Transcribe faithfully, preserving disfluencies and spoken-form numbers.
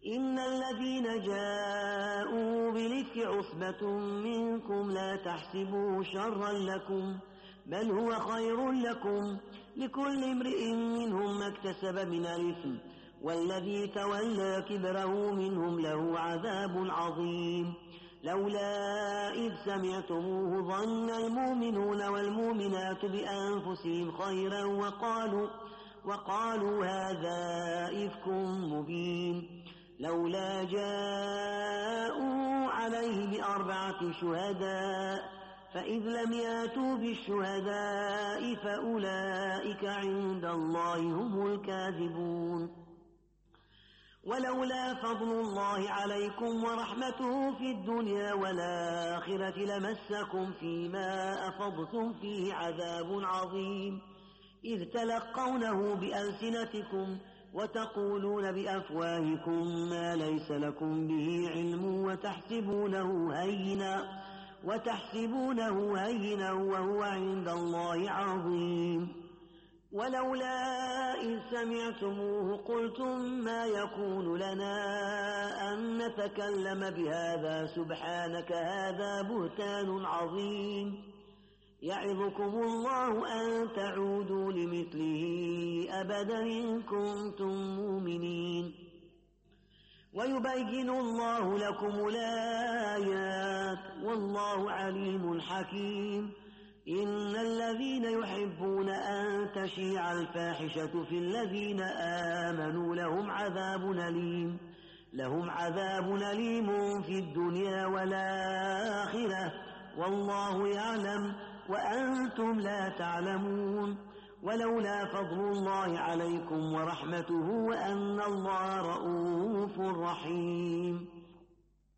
إن الذين جاءوا بالإفك عصبة منكم لا تحسبوه شرا لكم بل هو خير لكم لكل امرئ منهم ما اكتسب من الإثم والذي تولى كبره منهم له عذاب عظيم لولا إذ سمعتموه ظن المؤمنون والمؤمنات بأنفسهم خيرا وقالوا, وقالوا هذا إفك مبين لولا جاءوا عليه بأربعة شهداء فإذ لم ياتوا بالشهداء فأولئك عند الله هم الكاذبون ولولا فضل الله عليكم ورحمته في الدنيا والآخرة لمسكم فيما أفضتم فيه عذاب عظيم إذ تلقونه بألسنتكم وتقولون بأفواهكم ما ليس لكم به علم وتحسبونه هينا وتحسبونه هينا وهو عند الله عظيم ولولا إذ سمعتموه قلتم ما يكون لنا أن نتكلم بهذا سبحانك هذا بهتان عظيم يعظكم الله أن تعودوا لمثله أبدا إن كنتم مؤمنين ويبين الله لكم الآيات والله عليم حكيم إن الذين يحبون أن تشيع الفاحشة في الذين آمنوا لهم عذاب أليم لهم عذاب أليم في الدنيا والآخرة والله يعلم وأنتم لا تعلمون ولولا فضل الله عليكم ورحمته وأن الله رؤوف رحيم